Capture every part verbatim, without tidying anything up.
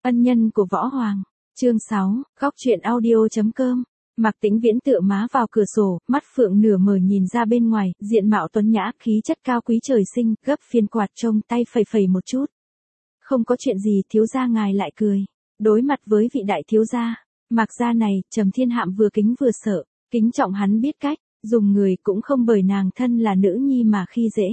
Ân nhân của Võ Hoàng. Chương sáu, góc truyện audio chấm com. Mạc Tĩnh Viễn tựa má vào cửa sổ, mắt phượng nửa mở nhìn ra bên ngoài, diện mạo tuấn nhã, khí chất cao quý trời sinh, gấp phiên quạt trông tay phẩy phẩy một chút. Không có chuyện gì, thiếu gia ngài lại cười. Đối mặt với vị đại thiếu gia, Mạc gia này, Trầm Thiên Hạm vừa kính vừa sợ, kính trọng hắn biết cách, dùng người cũng không bởi nàng thân là nữ nhi mà khi dễ.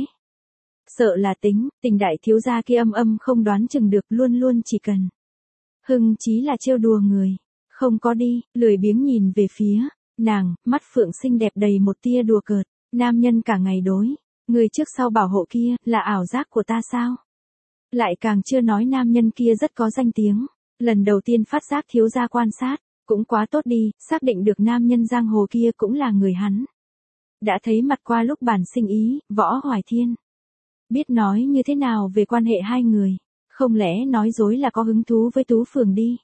Sợ là tính, tình đại thiếu gia kia âm âm không đoán chừng được, luôn luôn chỉ cần hưng chí là trêu đùa người. Không có đi, lười biếng nhìn về phía nàng, mắt phượng xinh đẹp đầy một tia đùa cợt. Nam nhân cả ngày đối, người trước sau bảo hộ kia, là ảo giác của ta sao? Lại càng chưa nói nam nhân kia rất có danh tiếng. Lần đầu tiên phát giác thiếu gia quan sát, cũng quá tốt đi, xác định được nam nhân giang hồ kia cũng là người hắn. Đã thấy mặt qua lúc bản sinh ý, Võ Hoài Thiên. Biết nói như thế nào về quan hệ hai người, không lẽ nói dối là có hứng thú với Tú Phường đi.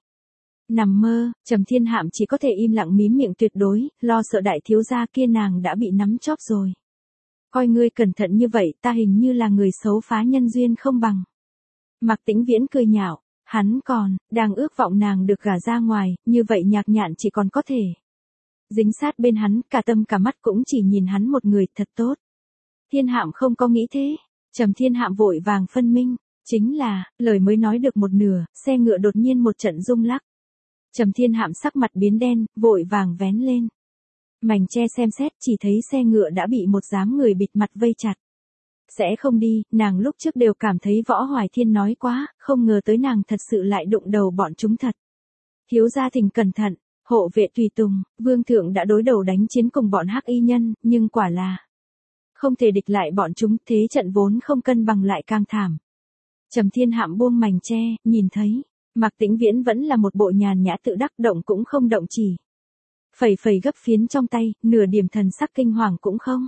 Nằm mơ, Trầm Thiên Hạm chỉ có thể im lặng mím miệng tuyệt đối, lo sợ đại thiếu gia kia nàng đã bị nắm chóp rồi. Coi ngươi cẩn thận như vậy, ta hình như là người xấu phá nhân duyên không bằng. Mạc Tĩnh Viễn cười nhạo, hắn còn đang ước vọng nàng được gả ra ngoài, như vậy Nhạc Nhạn chỉ còn có thể dính sát bên hắn, cả tâm cả mắt cũng chỉ nhìn hắn một người, thật tốt. Thiên Hạm không có nghĩ thế. Trầm Thiên Hạm vội vàng phân minh, chính là, lời mới nói được một nửa, xe ngựa đột nhiên một trận rung lắc. Trầm Thiên Hạm sắc mặt biến đen, vội vàng vén lên mảnh che xem xét, chỉ thấy xe ngựa đã bị một đám người bịt mặt vây chặt. Sẽ không đi, nàng lúc trước đều cảm thấy Võ Hoài Thiên nói quá, không ngờ tới nàng thật sự lại đụng đầu bọn chúng thật. Thiếu gia thỉnh cẩn thận, hộ vệ tùy tùng, vương thượng đã đối đầu đánh chiến cùng bọn hắc y nhân, nhưng quả là không thể địch lại bọn chúng, thế trận vốn không cân bằng lại càng thảm. Trầm Thiên Hạm buông mảnh che, nhìn thấy Mạc Tĩnh Viễn vẫn là một bộ nhàn nhã tự đắc, động cũng không động, chỉ phẩy phẩy gấp phiến trong tay, nửa điểm thần sắc kinh hoàng cũng không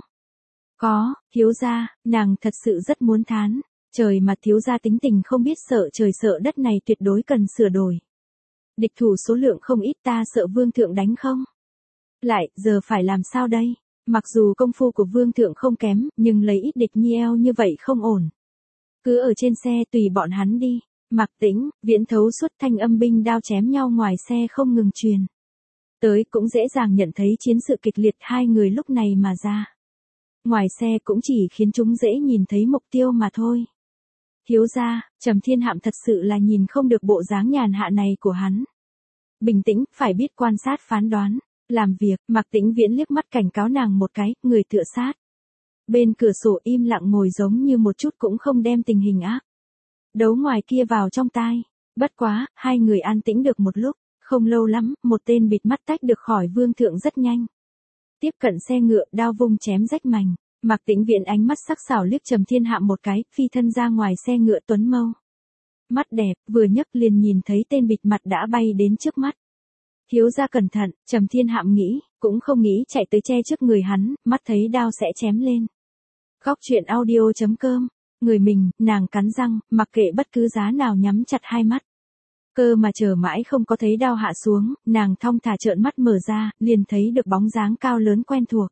có. Thiếu gia, nàng thật sự rất muốn thán, trời mà thiếu gia tính tình không biết sợ trời sợ đất này tuyệt đối cần sửa đổi. Địch thủ số lượng không ít, ta sợ vương thượng đánh không lại, giờ phải làm sao đây? Mặc dù công phu của vương thượng không kém, nhưng lấy ít địch nhi eo như vậy không ổn. Cứ ở trên xe tùy bọn hắn đi. Mạc Tĩnh Viễn thấu suốt thanh âm binh đao chém nhau ngoài xe không ngừng truyền tới, cũng dễ dàng nhận thấy chiến sự kịch liệt hai người lúc này mà ra. Ngoài xe cũng chỉ khiến chúng dễ nhìn thấy mục tiêu mà thôi. Thiếu gia, Trầm Thiên Hạm thật sự là nhìn không được bộ dáng nhàn hạ này của hắn. Bình tĩnh, phải biết quan sát phán đoán, làm việc. Mạc Tĩnh Viễn liếc mắt cảnh cáo nàng một cái, người tựa sát bên cửa sổ im lặng ngồi giống như một chút cũng không đem tình hình ác đấu ngoài kia vào trong tai. Bất quá, hai người an tĩnh được một lúc, không lâu lắm, một tên bịt mắt tách được khỏi vương thượng rất nhanh. Tiếp cận xe ngựa, đao vung chém rách mảnh. Mạc Tĩnh Viễn ánh mắt sắc sảo liếc Trầm Thiên Hạm một cái, phi thân ra ngoài xe ngựa tuấn mâu. Mắt đẹp, vừa nhấc liền nhìn thấy tên bịt mặt đã bay đến trước mắt. Thiếu gia cẩn thận, Trầm Thiên Hạm nghĩ, cũng không nghĩ chạy tới che trước người hắn, mắt thấy đao sẽ chém lên. Góc truyện audio chấm com. Người mình, nàng cắn răng, mặc kệ bất cứ giá nào nhắm chặt hai mắt. Cơ mà chờ mãi không có thấy đao hạ xuống, nàng thong thả trợn mắt mở ra, liền thấy được bóng dáng cao lớn quen thuộc.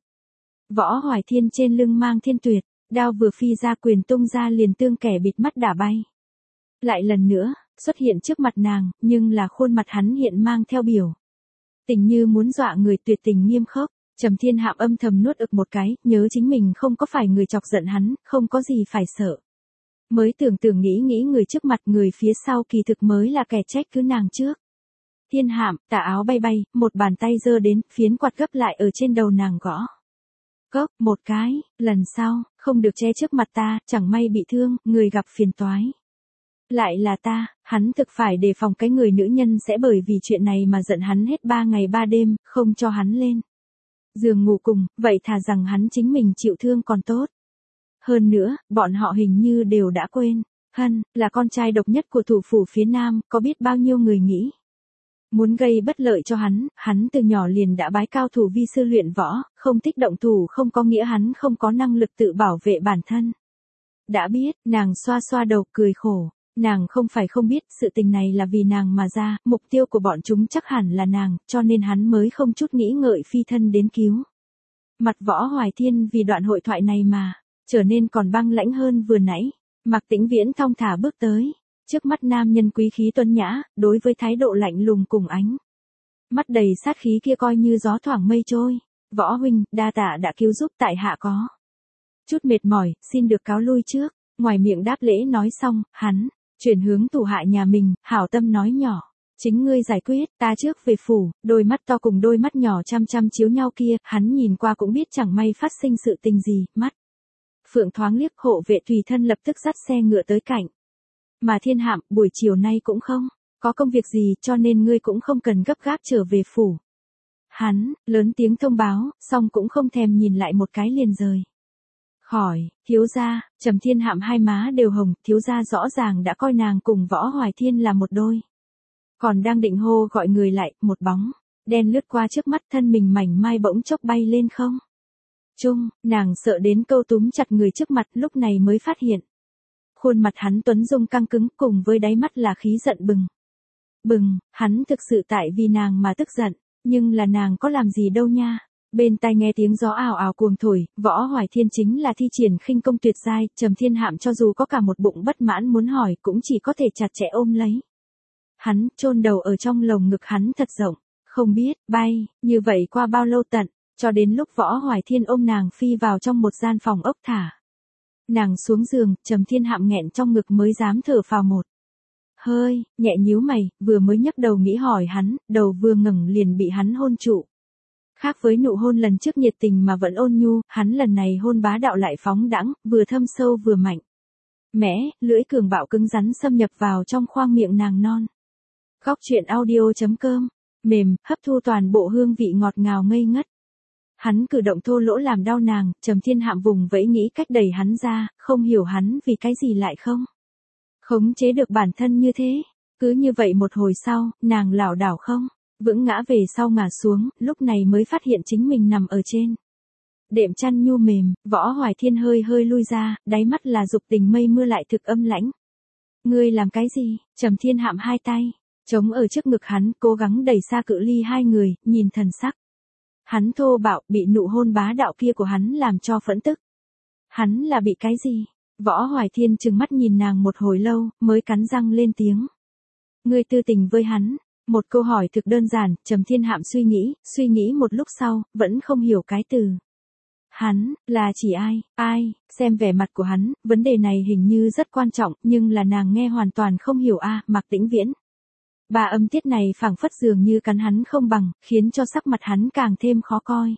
Võ Hoài Thiên trên lưng mang thiên tuyệt, đao vừa phi ra quyền tung ra liền tương kẻ bịt mắt đả bay. Lại lần nữa, xuất hiện trước mặt nàng, nhưng là khuôn mặt hắn hiện mang theo biểu tình như muốn dọa người, tuyệt tình nghiêm khốc. Trầm Thiên Hạm âm thầm nuốt ực một cái, nhớ chính mình không có phải người chọc giận hắn, không có gì phải sợ. Mới tưởng tưởng nghĩ nghĩ người trước mặt, người phía sau kỳ thực mới là kẻ trách cứ nàng trước. Thiên Hạm, tà áo bay bay, một bàn tay giơ đến, phiến quạt gấp lại ở trên đầu nàng gõ. Cốc, một cái, lần sau, không được che trước mặt ta, chẳng may bị thương, người gặp phiền toái. Lại là ta, hắn thực phải đề phòng cái người nữ nhân sẽ bởi vì chuyện này mà giận hắn hết ba ngày ba đêm, không cho hắn lên giường ngủ cùng, vậy thà rằng hắn chính mình chịu thương còn tốt. Hơn nữa, bọn họ hình như đều đã quên, Hân, là con trai độc nhất của thủ phủ phía Nam, có biết bao nhiêu người nghĩ muốn gây bất lợi cho hắn, hắn từ nhỏ liền đã bái cao thủ vi sư luyện võ, không thích động thủ không có nghĩa hắn không có năng lực tự bảo vệ bản thân. Đã biết, nàng xoa xoa đầu cười khổ. Nàng không phải không biết, sự tình này là vì nàng mà ra, mục tiêu của bọn chúng chắc hẳn là nàng, cho nên hắn mới không chút nghĩ ngợi phi thân đến cứu. Mặt Võ Hoài Thiên vì đoạn hội thoại này mà trở nên còn băng lãnh hơn vừa nãy. Mạc Tĩnh Viễn thong thả bước tới, Trước mắt nam nhân quý khí tuấn nhã, đối với thái độ lạnh lùng cùng ánh mắt đầy sát khí kia coi như gió thoảng mây trôi. Võ huynh, đa tạ đã cứu giúp, tại hạ có chút mệt mỏi, xin được cáo lui trước. Ngoài miệng đáp lễ nói xong, hắn chuyển hướng thủ hạ nhà mình, hảo tâm nói nhỏ. Chính ngươi giải quyết, ta trước về phủ. Đôi mắt to cùng đôi mắt nhỏ chăm chăm chiếu nhau kia, hắn nhìn qua cũng biết chẳng may phát sinh sự tình gì, mắt phượng thoáng liếc, hộ vệ tùy thân lập tức dắt xe ngựa tới cạnh. Mà Thiên Hạm, buổi chiều nay cũng không có công việc gì, cho nên ngươi cũng không cần gấp gáp trở về phủ. Hắn lớn tiếng thông báo, xong cũng không thèm nhìn lại một cái liền rời khỏi. Thiếu gia, Trầm Thiên Hạm hai má đều hồng, thiếu gia rõ ràng đã coi nàng cùng Võ Hoài Thiên là một đôi. Còn đang định hô gọi người lại, một bóng đen lướt qua trước mắt, thân mình mảnh mai bỗng chốc bay lên không trung, nàng sợ đến câu túm chặt người trước mặt, lúc này mới phát hiện khuôn mặt hắn tuấn dung căng cứng, cùng với đáy mắt là khí giận bừng bừng. Hắn thực sự tại vì nàng mà tức giận, nhưng là nàng có làm gì đâu nha. Bên tai nghe tiếng gió ào ào cuồng thổi, Võ Hoài Thiên chính là thi triển khinh công tuyệt giai. Trầm Thiên Hạm cho dù có cả một bụng bất mãn muốn hỏi, cũng chỉ có thể chặt chẽ ôm lấy hắn, chôn đầu ở trong lồng ngực hắn thật rộng. Không biết bay như vậy qua bao lâu tận, cho đến lúc Võ Hoài Thiên ôm nàng phi vào trong một gian phòng ốc thả nàng xuống giường, Trầm Thiên Hạm nghẹn trong ngực mới dám thở phào một hơi, nhẹ nhíu mày, vừa mới nhấc đầu nghĩ hỏi hắn, đầu vừa ngẩng liền bị hắn hôn trụ. Khác với nụ hôn lần trước nhiệt tình mà vẫn ôn nhu, hắn lần này hôn bá đạo lại phóng đãng, vừa thâm sâu vừa mạnh mẽ, lưỡi cường bạo cứng rắn xâm nhập vào trong khoang miệng nàng non. Góc truyện audio chấm com, mềm, hấp thu toàn bộ hương vị ngọt ngào ngây ngất. Hắn cử động thô lỗ làm đau nàng, Trầm Thiên Hạm vùng vẫy nghĩ cách đẩy hắn ra, không hiểu hắn vì cái gì lại không khống chế được bản thân như thế. Cứ như vậy một hồi sau, nàng lảo đảo không vững ngã về sau ngả xuống, lúc này mới phát hiện chính mình nằm ở trên đệm chăn nhu mềm. Võ Hoài Thiên hơi hơi lui ra, đáy mắt là dục tình mây mưa lại thực âm lãnh. Ngươi làm cái gì? Trầm Thiên Hạm hai tay chống ở trước ngực hắn, cố gắng đẩy xa cự ly hai người, nhìn thần sắc hắn thô bạo, bị nụ hôn bá đạo kia của hắn làm cho phẫn tức. Hắn là bị cái gì? Võ Hoài Thiên trừng mắt nhìn nàng một hồi lâu, mới cắn răng lên tiếng. Ngươi tư tình với hắn? Một câu hỏi thực đơn giản, Trầm Thiên Hạm suy nghĩ, suy nghĩ một lúc sau, vẫn không hiểu cái từ. Hắn, là chỉ ai, ai, xem vẻ mặt của hắn, vấn đề này hình như rất quan trọng, nhưng là nàng nghe hoàn toàn không hiểu a. À, Mạc Tĩnh Viễn. Ba âm tiết này phảng phất dường như cắn hắn không bằng, khiến cho sắc mặt hắn càng thêm khó coi.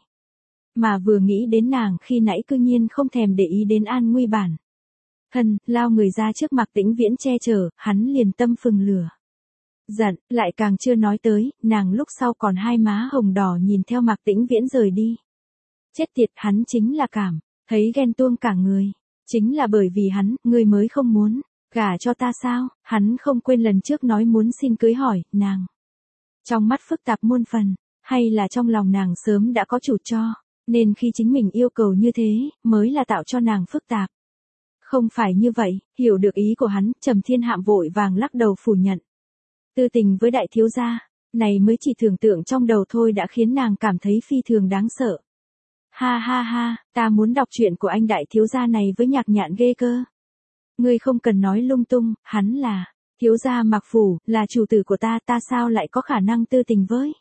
Mà vừa nghĩ đến nàng khi nãy cư nhiên không thèm để ý đến an nguy bản thân, lao người ra trước Mạc Tĩnh Viễn che chở, hắn liền tâm phừng lửa giận, lại càng chưa nói tới, nàng lúc sau còn hai má hồng đỏ nhìn theo Mạc Tĩnh Viễn rời đi. Chết tiệt, hắn chính là cảm thấy ghen tuông cả người. Chính là bởi vì hắn, ngươi mới không muốn gả cho ta sao? Hắn không quên lần trước nói muốn xin cưới hỏi, nàng trong mắt phức tạp muôn phần, hay là trong lòng nàng sớm đã có chủ cho, nên khi chính mình yêu cầu như thế, mới là tạo cho nàng phức tạp. Không phải như vậy, hiểu được ý của hắn, Trầm Thiên Hạm vội vàng lắc đầu phủ nhận. Tư tình với đại thiếu gia, này mới chỉ tưởng tượng trong đầu thôi đã khiến nàng cảm thấy phi thường đáng sợ. Ha ha ha, ta muốn đọc chuyện của anh đại thiếu gia này với Nhạc Nhạn ghê cơ. Ngươi không cần nói lung tung, hắn là thiếu gia Mạc Phủ, là chủ tử của ta, ta sao lại có khả năng tư tình với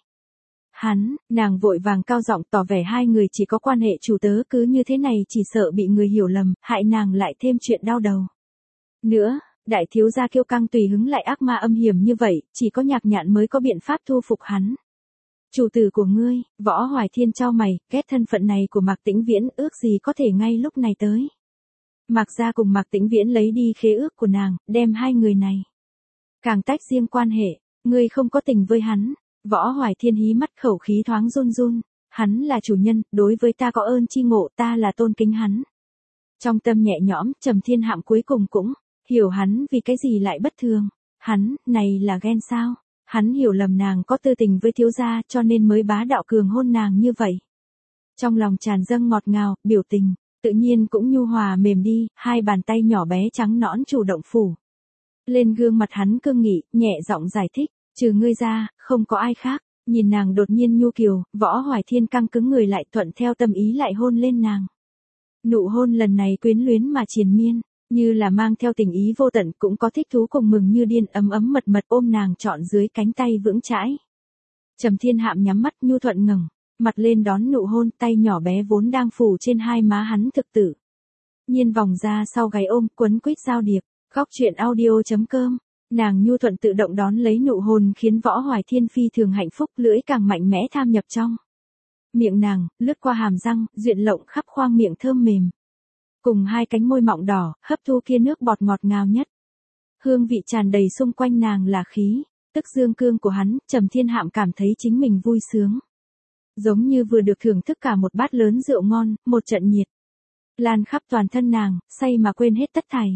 hắn? Nàng vội vàng cao giọng tỏ vẻ hai người chỉ có quan hệ chủ tớ, cứ như thế này chỉ sợ bị người hiểu lầm, hại nàng lại thêm chuyện đau đầu. Nữa, đại thiếu gia kiêu căng tùy hứng lại ác ma âm hiểm như vậy, chỉ có Nhạc Nhạn mới có biện pháp thu phục hắn. Chủ tử của ngươi, Võ Hoài Thiên trao mày, ghét thân phận này của Mạc Tĩnh Viễn, ước gì có thể ngay lúc này tới. Mạc gia cùng Mạc Tĩnh Viễn lấy đi khế ước của nàng, đem hai người này càng tách riêng quan hệ, ngươi không có tình với hắn. Võ Hoài Thiên hí mắt, khẩu khí thoáng run run, hắn là chủ nhân, đối với ta có ơn chi ngộ, ta là tôn kính hắn. Trong tâm nhẹ nhõm, Trầm Thiên Hạm cuối cùng cũng hiểu hắn vì cái gì lại bất thường. Hắn, này là ghen sao? Hắn hiểu lầm nàng có tư tình với thiếu gia, cho nên mới bá đạo cường hôn nàng như vậy. Trong lòng tràn dâng ngọt ngào, biểu tình tự nhiên cũng nhu hòa mềm đi, hai bàn tay nhỏ bé trắng nõn chủ động phủ lên gương mặt hắn cương nghị, nhẹ giọng giải thích, trừ ngươi ra, không có ai khác. Nhìn nàng đột nhiên nhu kiều, Võ Hoài Thiên căng cứng người lại, thuận theo tâm ý lại hôn lên nàng. Nụ hôn lần này quyến luyến mà triền miên, Như là mang theo tình ý vô tận cũng có thích thú cùng mừng như điên ấm ấm mật mật ôm nàng trọn dưới cánh tay vững chãi. Trầm Thiên Hạm nhắm mắt nhu thuận ngẩng mặt lên đón nụ hôn, tay nhỏ bé vốn đang phủ trên hai má hắn thực tử. Nhiên vòng ra sau gáy ôm quấn quýt giao điệp, góc chuyện audio.com, nàng nhu thuận tự động đón lấy nụ hôn khiến Võ Hoài Thiên phi thường hạnh phúc, lưỡi càng mạnh mẽ tham nhập trong miệng nàng, lướt qua hàm răng, duyện lộng khắp khoang miệng thơm mềm. Cùng hai cánh môi mọng đỏ, hấp thu kia nước bọt ngọt ngào nhất. Hương vị tràn đầy xung quanh nàng là khí, tức dương cương của hắn, Trầm Thiên Hạm cảm thấy chính mình vui sướng. Giống như vừa được thưởng thức cả một bát lớn rượu ngon, một trận nhiệt. Lan khắp toàn thân nàng, say mà quên hết tất thảy.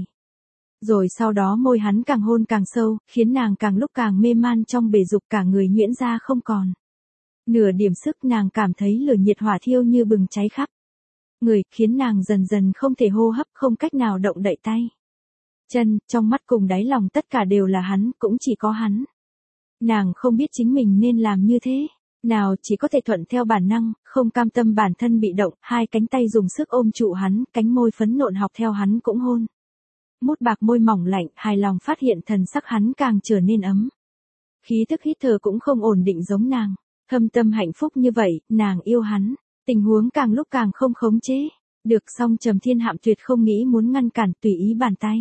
Rồi sau đó môi hắn càng hôn càng sâu, khiến nàng càng lúc càng mê man trong bể dục, cả người nhuyễn ra không còn. Nửa điểm sức, nàng cảm thấy lửa nhiệt hỏa thiêu như bừng cháy khắp người, khiến nàng dần dần không thể hô hấp, không cách nào động đậy tay. Chân, trong mắt cùng đáy lòng tất cả đều là hắn, cũng chỉ có hắn. Nàng không biết chính mình nên làm như thế nào, chỉ có thể thuận theo bản năng, không cam tâm bản thân bị động, hai cánh tay dùng sức ôm trụ hắn, cánh môi phấn nộn học theo hắn cũng hôn. Mút bạc môi mỏng lạnh, hài lòng phát hiện thần sắc hắn càng trở nên ấm. Khí thức hít thở cũng không ổn định giống nàng. Thâm tâm hạnh phúc như vậy, nàng yêu hắn. Tình huống càng lúc càng không khống chế. Được xong Trầm Thiên Hạm tuyệt không nghĩ muốn ngăn cản, tùy ý bàn tay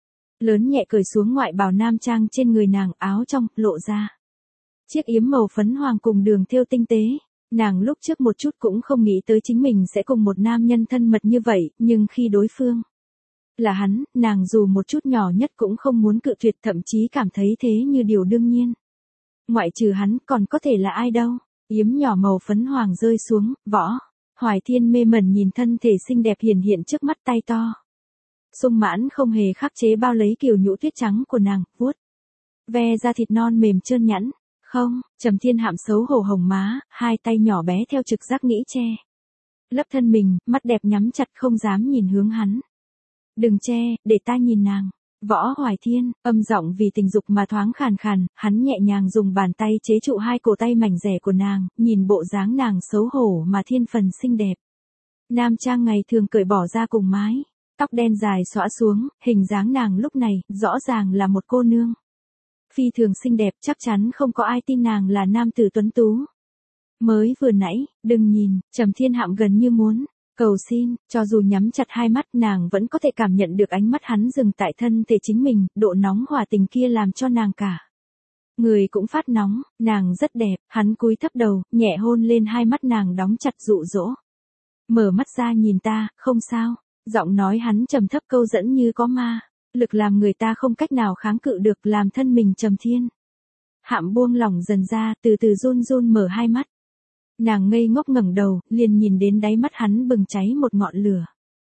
lớn nhẹ cởi xuống ngoại bào nam trang trên người nàng, áo trong, lộ ra chiếc yếm màu phấn hoàng cùng đường thêu tinh tế. Nàng lúc trước một chút cũng không nghĩ tới chính mình sẽ cùng một nam nhân thân mật như vậy, nhưng khi đối phương là hắn, nàng dù một chút nhỏ nhất cũng không muốn cự tuyệt, thậm chí cảm thấy thế như điều đương nhiên. Ngoại trừ hắn còn có thể là ai đâu. Yếm nhỏ màu phấn hoàng rơi xuống, Võ Hoài Thiên mê mẩn nhìn thân thể xinh đẹp hiển hiện trước mắt, tay to sung mãn không hề khắc chế bao lấy kiều nhũ tuyết trắng của nàng, vuốt ve da thịt non mềm trơn nhẵn. Không, Trầm Thiên Hạm xấu hổ hồng má, hai tay nhỏ bé theo trực giác nghĩ che lấp thân mình, mắt đẹp nhắm chặt không dám nhìn hướng hắn. Đừng che, để ta nhìn nàng. Võ Hoài Thiên, âm giọng vì tình dục mà thoáng khàn khàn, hắn nhẹ nhàng dùng bàn tay chế trụ hai cổ tay mảnh rẻ của nàng, nhìn bộ dáng nàng xấu hổ mà thiên phần xinh đẹp. Nam trang ngày thường cởi bỏ ra cùng mái, tóc đen dài xõa xuống, hình dáng nàng lúc này, rõ ràng là một cô nương. Phi thường xinh đẹp, chắc chắn không có ai tin nàng là nam tử tuấn tú. Mới vừa nãy, đừng nhìn, Trầm Thiên Hạm gần như muốn cầu xin, cho dù nhắm chặt hai mắt nàng vẫn có thể cảm nhận được ánh mắt hắn dừng tại thân thể chính mình, độ nóng hòa tình kia làm cho nàng cả người cũng phát nóng. Nàng rất đẹp, hắn cúi thấp đầu, nhẹ hôn lên hai mắt nàng đóng chặt dụ dỗ. Mở mắt ra nhìn ta, không sao. Giọng nói hắn trầm thấp câu dẫn như có ma lực, làm người ta không cách nào kháng cự được, làm thân mình Trầm Thiên Hạm buông lỏng dần ra, từ từ run run mở hai mắt. Nàng ngây ngốc ngẩng đầu, liền nhìn đến đáy mắt hắn bừng cháy một ngọn lửa.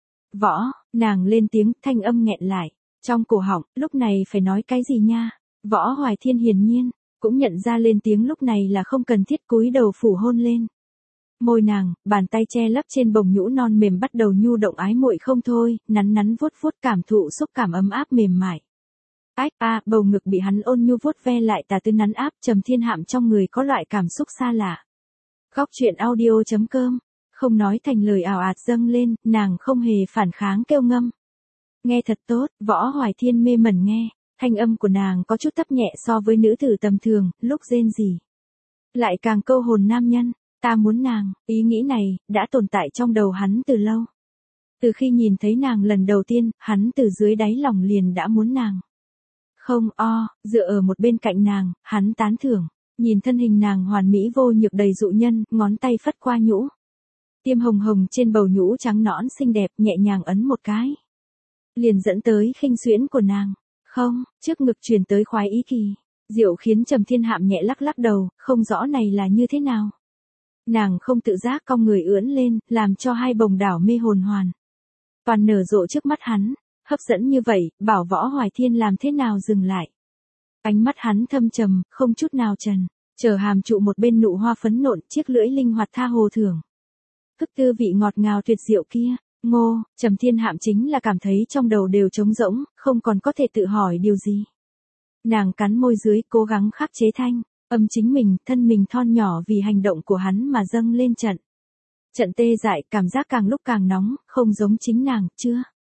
Võ, nàng lên tiếng, thanh âm nghẹn lại trong cổ họng, lúc này phải nói cái gì nha? Võ Hoài Thiên hiển nhiên cũng nhận ra lên tiếng lúc này là không cần thiết, cúi đầu phủ hôn lên môi nàng, bàn tay che lấp trên bồng nhũ non mềm bắt đầu nhu động ái muội không thôi, nắn nắn vuốt vuốt cảm thụ xúc cảm ấm áp mềm mại. Ách a, bầu ngực bị hắn ôn nhu vuốt ve lại tà tư nắn áp, Trầm Thiên Hạm trong người có loại cảm xúc xa lạ. Góc chuyện audio.com, không nói thành lời ảo ạt dâng lên, nàng không hề phản kháng kêu ngâm. Nghe thật tốt, Võ Hoài Thiên mê mẩn nghe, thanh âm của nàng có chút thấp nhẹ so với nữ tử tầm thường, lúc rên rỉ lại càng câu hồn nam nhân. Ta muốn nàng, ý nghĩ này, đã tồn tại trong đầu hắn từ lâu. Từ khi nhìn thấy nàng lần đầu tiên, hắn từ dưới đáy lòng liền đã muốn nàng. Không o, dựa ở một bên cạnh nàng, hắn tán thưởng, nhìn thân hình nàng hoàn mỹ vô nhược đầy dụ nhân, ngón tay phất qua nhũ tiêm hồng hồng trên bầu nhũ trắng nõn xinh đẹp, nhẹ nhàng ấn một cái, liền dẫn tới khinh xuyễn của nàng. Không, trước ngực truyền tới khoái ý kỳ diệu, khiến Trầm Thiên Hạm nhẹ lắc lắc đầu, không rõ này là như thế nào. Nàng không tự giác cong người ưỡn lên, làm cho hai bồng đảo mê hồn hoàn toàn nở rộ trước mắt hắn, hấp dẫn như vậy, bảo Võ Hoài Thiên làm thế nào dừng lại. Ánh mắt hắn thâm trầm, không chút nào trần, chờ hàm trụ một bên nụ hoa phấn nộn, chiếc lưỡi linh hoạt tha hồ thưởng thức tư vị ngọt ngào tuyệt diệu kia. Ngô, Trầm Thiên Hạm chính là cảm thấy trong đầu đều trống rỗng, không còn có thể tự hỏi điều gì. Nàng cắn môi dưới, cố gắng khắc chế thanh âm chính mình, thân mình thon nhỏ vì hành động của hắn mà dâng lên trận trận tê dại, cảm giác càng lúc càng nóng, không giống chính nàng, chưa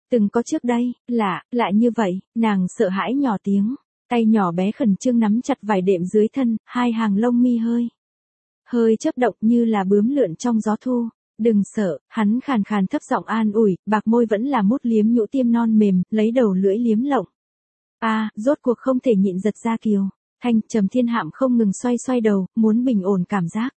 Từng có trước đây, lạ, lạ như vậy, nàng sợ hãi nhỏ tiếng, tay nhỏ bé khẩn trương nắm chặt vải đệm dưới thân, hai hàng lông mi hơi. Hơi chớp động như là bướm lượn trong gió thu. Đừng sợ, hắn khàn khàn thấp giọng an ủi, bạc môi vẫn là mút liếm nhũ tiêm non mềm, lấy đầu lưỡi liếm lộng. A, à, rốt cuộc không thể nhịn giật ra kiều. Thanh Trầm Thiên Hạm không ngừng xoay xoay đầu, muốn bình ổn cảm giác.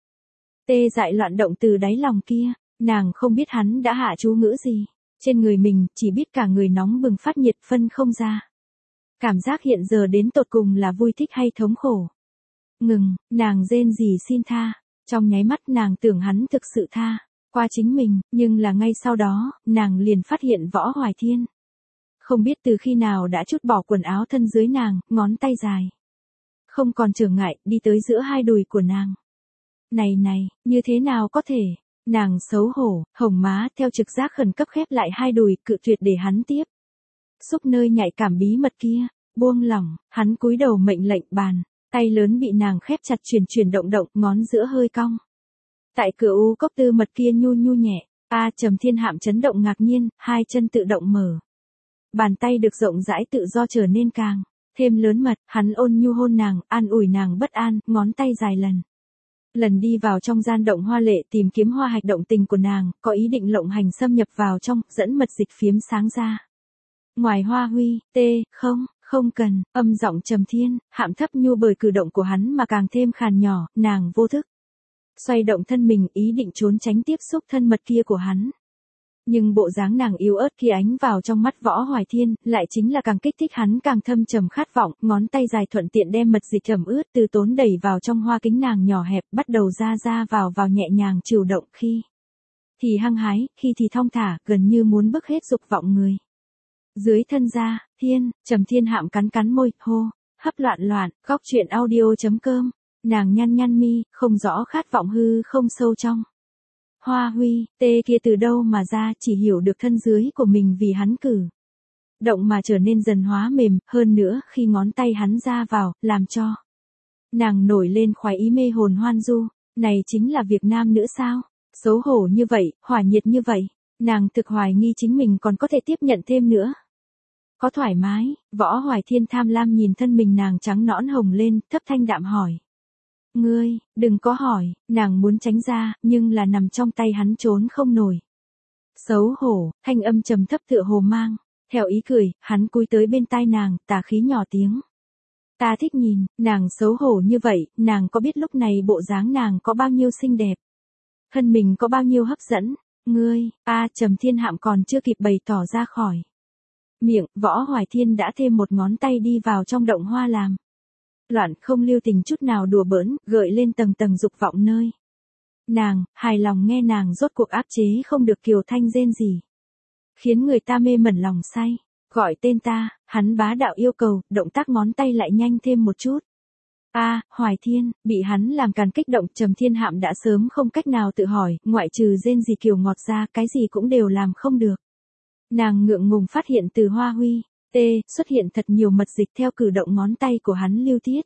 Tê dại loạn động từ đáy lòng kia, nàng không biết hắn đã hạ chú ngữ gì. Trên người mình, chỉ biết cả người nóng bừng phát nhiệt phân không ra. Cảm giác hiện giờ đến tột cùng là vui thích hay thống khổ. Ngừng, nàng rên rỉ xin tha. Trong nháy mắt nàng tưởng hắn thực sự tha qua chính mình, nhưng là ngay sau đó, nàng liền phát hiện Võ Hoài Thiên. Không biết từ khi nào đã trút bỏ quần áo thân dưới nàng, ngón tay dài. Không còn trở ngại, đi tới giữa hai đùi của nàng. Này này, như thế nào có thể? Nàng xấu hổ, hồng má, theo trực giác khẩn cấp khép lại hai đùi, cự tuyệt để hắn tiếp. Xúc nơi nhạy cảm bí mật kia, buông lỏng, hắn cúi đầu mệnh lệnh bàn, tay lớn bị nàng khép chặt chuyển chuyển động động, ngón giữa hơi cong. Tại cửa u cốc tư mật kia nhu nhu nhẹ, a Trầm Thiên Hạm chấn động ngạc nhiên, hai chân tự động mở. Bàn tay được rộng rãi tự do trở nên càng thêm lớn mật, hắn ôn nhu hôn nàng, an ủi nàng bất an, ngón tay dài lần. Lần đi vào trong gian động hoa lệ tìm kiếm hoa hạch động tình của nàng, có ý định lộng hành xâm nhập vào trong, dẫn mật dịch phiếm sáng ra. Ngoài Hoa Huy, tê, không, không cần, âm giọng Trầm Thiên Hạm thấp nhu bởi cử động của hắn mà càng thêm khàn nhỏ, nàng vô thức. Xoay động thân mình ý định trốn tránh tiếp xúc thân mật kia của hắn. Nhưng bộ dáng nàng yếu ớt kia ánh vào trong mắt Võ Hoài Thiên, lại chính là càng kích thích hắn càng thâm trầm khát vọng, ngón tay dài thuận tiện đem mật dịch ẩm ướt từ tốn đẩy vào trong hoa kính nàng nhỏ hẹp, bắt đầu ra ra vào vào nhẹ nhàng chịu động khi thì hăng hái, khi thì thong thả, gần như muốn bức hết dục vọng người. Dưới thân ra, Thiên, Trầm Thiên Hạm cắn cắn môi, hô, hấp loạn loạn, góc truyện audio chấm com. Nàng nhăn nhăn mi, không rõ khát vọng hư không sâu trong. Hoa Huy, tê kia từ đâu mà ra, chỉ hiểu được thân dưới của mình vì hắn cử động mà trở nên dần hóa mềm, hơn nữa khi ngón tay hắn ra vào, làm cho nàng nổi lên khoái ý mê hồn hoan du. Này chính là việc nam nữ sao? Xấu hổ như vậy, hỏa nhiệt như vậy, nàng thực hoài nghi chính mình còn có thể tiếp nhận thêm nữa. Có thoải mái, Võ Hoài Thiên tham lam nhìn thân mình nàng trắng nõn hồng lên, thấp thanh đạm hỏi. Ngươi, đừng có hỏi, nàng muốn tránh ra, nhưng là nằm trong tay hắn trốn không nổi. Xấu hổ, thanh âm trầm thấp tựa hồ mang, theo ý cười, hắn cúi tới bên tai nàng, tà khí nhỏ tiếng. Ta thích nhìn, nàng xấu hổ như vậy, nàng có biết lúc này bộ dáng nàng có bao nhiêu xinh đẹp? Thân mình có bao nhiêu hấp dẫn? Ngươi, a Trầm Thiên Hạm còn chưa kịp bày tỏ ra khỏi miệng, Võ Hoài Thiên đã thêm một ngón tay đi vào trong động hoa làm. Loạn không lưu tình chút nào đùa bỡn, gợi lên tầng tầng dục vọng nơi. Nàng, hài lòng nghe nàng rốt cuộc áp chế không được kiều thanh rên gì. Khiến người ta mê mẩn lòng say. Gọi tên ta, hắn bá đạo yêu cầu, động tác ngón tay lại nhanh thêm một chút. A, Hoài Thiên, bị hắn làm càn kích động, Trầm Thiên Hạm đã sớm không cách nào tự hỏi, ngoại trừ rên gì kiều ngọt ra, cái gì cũng đều làm không được. Nàng ngượng ngùng phát hiện từ Hoa Huy, tê, xuất hiện thật nhiều mật dịch theo cử động ngón tay của hắn lưu tiết.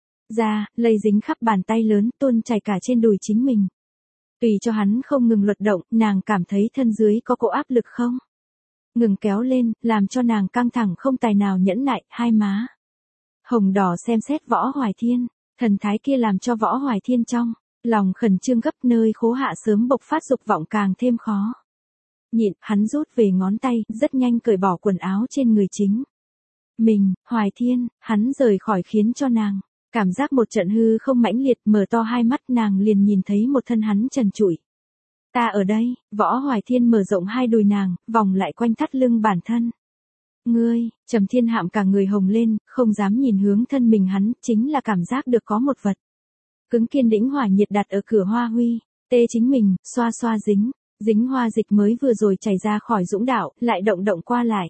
Ra, lây dính khắp bàn tay lớn, tuôn chảy cả trên đùi chính mình. Tùy cho hắn không ngừng luật động, nàng cảm thấy thân dưới có cỗ áp lực không? Ngừng kéo lên, làm cho nàng căng thẳng không tài nào nhẫn nại, hai má hồng đỏ xem xét Võ Hoài Thiên, thần thái kia làm cho Võ Hoài Thiên trong lòng khẩn trương gấp, nơi khố hạ sớm bộc phát dục vọng càng thêm khó nhịn, hắn rút về ngón tay, rất nhanh cởi bỏ quần áo trên người chính mình. Hoài Thiên, hắn rời khỏi khiến cho nàng cảm giác một trận hư không mãnh liệt, mở to hai mắt nàng liền nhìn thấy một thân hắn trần trụi. Ta ở đây, Võ Hoài Thiên mở rộng hai đùi nàng, vòng lại quanh thắt lưng bản thân. Ngươi, Trầm Thiên Hạm cả người hồng lên, không dám nhìn hướng thân mình hắn, chính là cảm giác được có một vật cứng kiên đĩnh hỏa nhiệt đặt ở cửa Hoa Huy, tê chính mình, xoa xoa dính, dính hoa dịch mới vừa rồi chảy ra khỏi dũng đạo, lại động động qua lại.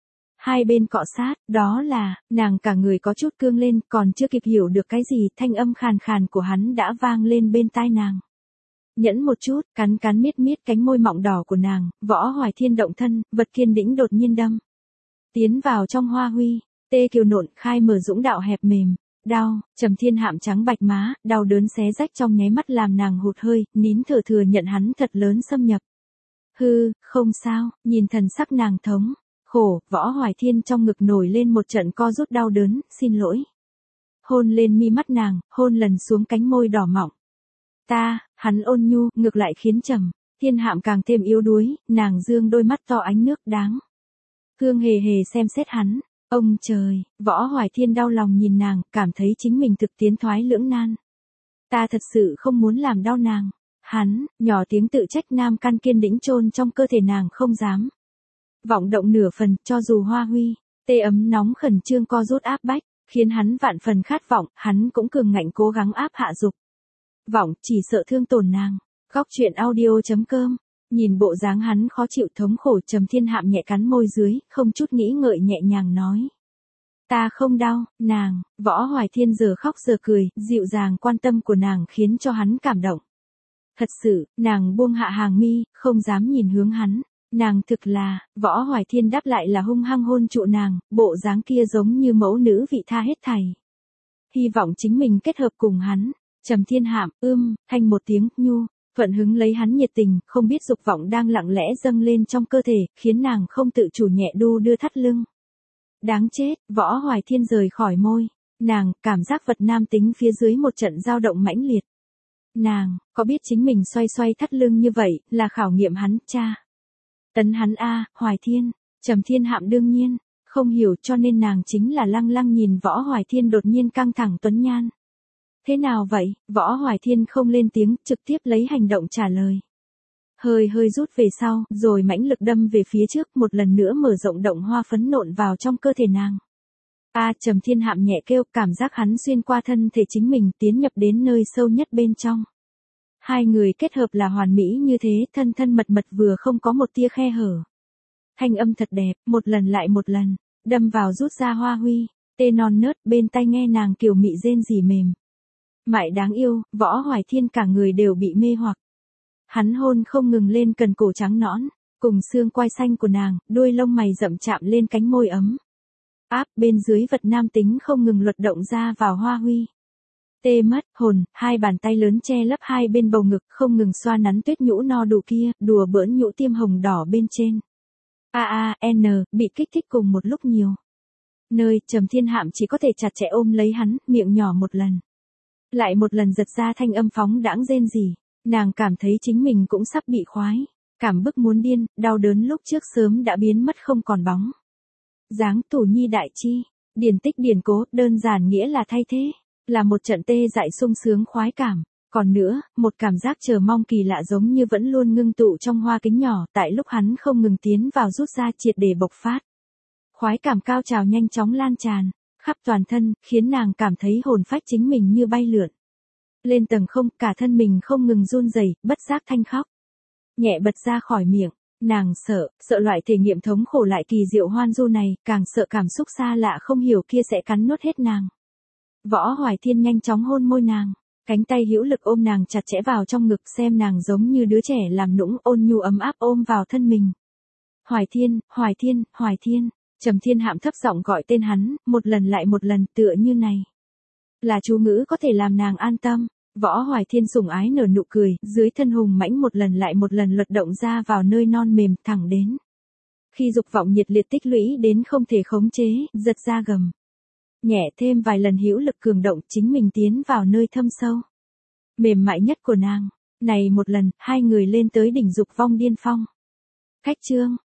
Hai bên cọ sát, đó là, nàng cả người có chút cương lên, còn chưa kịp hiểu được cái gì, thanh âm khàn khàn của hắn đã vang lên bên tai nàng. Nhẫn một chút, cắn cắn miết miết cánh môi mọng đỏ của nàng, Võ Hoài Thiên động thân, vật kiên đĩnh đột nhiên đâm tiến vào trong Hoa Huy, tê kiều nộn, khai mở dũng đạo hẹp mềm, đau, Trầm Thiên Hạm trắng bạch má, đau đớn xé rách trong nháy mắt làm nàng hụt hơi, nín thở thừa nhận hắn thật lớn xâm nhập. Hư, không sao, nhìn thần sắc nàng thống Khổ, Võ Hoài Thiên trong ngực nổi lên một trận co rút đau đớn, xin lỗi. Hôn lên mi mắt nàng, hôn lần xuống cánh môi đỏ mọng. Ta, hắn ôn nhu, ngược lại khiến Trầm Thiên Hạm càng thêm yếu đuối, nàng dương đôi mắt to ánh nước đáng. Hương hề hề xem xét hắn, ông trời, Võ Hoài Thiên đau lòng nhìn nàng, cảm thấy chính mình thực tiến thoái lưỡng nan. Ta thật sự không muốn làm đau nàng. Hắn, nhỏ tiếng tự trách nam căn kiên đĩnh chôn trong cơ thể nàng không dám vọng động nửa phần, cho dù Hoa Huy, tê ấm nóng khẩn trương co rút áp bách, khiến hắn vạn phần khát vọng, hắn cũng cường ngạnh cố gắng áp hạ dục vọng, chỉ sợ thương tổn nàng. Góc truyện audio chấm com. Nhìn bộ dáng hắn khó chịu thống khổ, Trầm Thiên Hạm nhẹ cắn môi dưới, không chút nghĩ ngợi nhẹ nhàng nói. Ta không đau, nàng. Võ Hoài Thiên giờ khóc giờ cười, dịu dàng quan tâm của nàng khiến cho hắn cảm động. Thật sự, nàng buông hạ hàng mi, không dám nhìn hướng hắn. Nàng thực là, Võ Hoài Thiên đáp lại là hung hăng hôn trụ nàng, bộ dáng kia giống như mẫu nữ vị tha hết thảy. Hy vọng chính mình kết hợp cùng hắn. Trầm Thiên Hạm, ưm, thanh một tiếng, nhu, thuận hứng lấy hắn nhiệt tình, không biết dục vọng đang lặng lẽ dâng lên trong cơ thể, khiến nàng không tự chủ nhẹ đu đưa thắt lưng. Đáng chết, Võ Hoài Thiên rời khỏi môi. Nàng, cảm giác vật nam tính phía dưới một trận dao động mãnh liệt. Nàng, có biết chính mình xoay xoay thắt lưng như vậy, là khảo nghiệm hắn, cha. Tấn hắn a, Hoài Thiên, Trầm Thiên Hạm đương nhiên, không hiểu cho nên nàng chính là lăng lăng nhìn Võ Hoài Thiên đột nhiên căng thẳng tuấn nhan. Thế nào vậy? Võ Hoài Thiên không lên tiếng, trực tiếp lấy hành động trả lời. Hơi hơi rút về sau, rồi mãnh lực đâm về phía trước, một lần nữa mở rộng động hoa phấn nộn vào trong cơ thể nàng. A, Trầm Thiên Hạm nhẹ kêu, cảm giác hắn xuyên qua thân thể chính mình tiến nhập đến nơi sâu nhất bên trong. Hai người kết hợp là hoàn mỹ như thế, thân thân mật mật vừa không có một tia khe hở. Thanh âm thật đẹp, một lần lại một lần, đâm vào rút ra Hoa Huy, tê non nớt, bên tai nghe nàng kiều mị rên rỉ mềm. Mại đáng yêu, Võ Hoài Thiên cả người đều bị mê hoặc. Hắn hôn không ngừng lên cần cổ trắng nõn, cùng xương quai xanh của nàng, đuôi lông mày rậm chạm lên cánh môi ấm. Áp bên dưới vật nam tính không ngừng luật động ra vào Hoa Huy. Tê mất, hồn, hai bàn tay lớn che lấp hai bên bầu ngực không ngừng xoa nắn tuyết nhũ no đủ kia, đùa bỡn nhũ tiêm hồng đỏ bên trên. A A, N, bị kích thích cùng một lúc nhiều. Nơi, Trầm Thiên Hạm chỉ có thể chặt chẽ ôm lấy hắn, miệng nhỏ một lần. Lại một lần giật ra thanh âm phóng đãng rên rỉ, nàng cảm thấy chính mình cũng sắp bị khoái, cảm bức muốn điên, đau đớn lúc trước sớm đã biến mất không còn bóng. Dáng tủ nhi đại chi, điển tích điển cố, đơn giản nghĩa là thay thế, là một trận tê dại sung sướng khoái cảm, còn nữa, một cảm giác chờ mong kỳ lạ giống như vẫn luôn ngưng tụ trong hoa kính nhỏ, tại lúc hắn không ngừng tiến vào rút ra triệt để bộc phát. Khoái cảm cao trào nhanh chóng lan tràn khắp toàn thân, khiến nàng cảm thấy hồn phách chính mình như bay lượn. Lên tầng không, cả thân mình không ngừng run rẩy, bất giác thanh khóc. Nhẹ bật ra khỏi miệng, nàng sợ, sợ loại thể nghiệm thống khổ lại kỳ diệu hoan du này, càng sợ cảm xúc xa lạ không hiểu kia sẽ cắn nuốt hết nàng. Võ Hoài Thiên nhanh chóng hôn môi nàng, cánh tay hữu lực ôm nàng chặt chẽ vào trong ngực xem nàng giống như đứa trẻ làm nũng ôn nhu ấm áp ôm vào thân mình. Hoài Thiên, Hoài Thiên, Hoài Thiên. Trầm Thiên Hạm thấp giọng gọi tên hắn, một lần lại một lần tựa như này. Là chú ngữ có thể làm nàng an tâm. Võ Hoài Thiên sủng ái nở nụ cười, dưới thân hùng mãnh một lần lại một lần luật động ra vào nơi non mềm thẳng đến. Khi dục vọng nhiệt liệt tích lũy đến không thể khống chế, giật ra gầm. Nhẹ thêm vài lần hữu lực cường động chính mình tiến vào nơi thâm sâu. Mềm mại nhất của nàng. Này một lần, hai người lên tới đỉnh dục vong điên phong. Khách chương.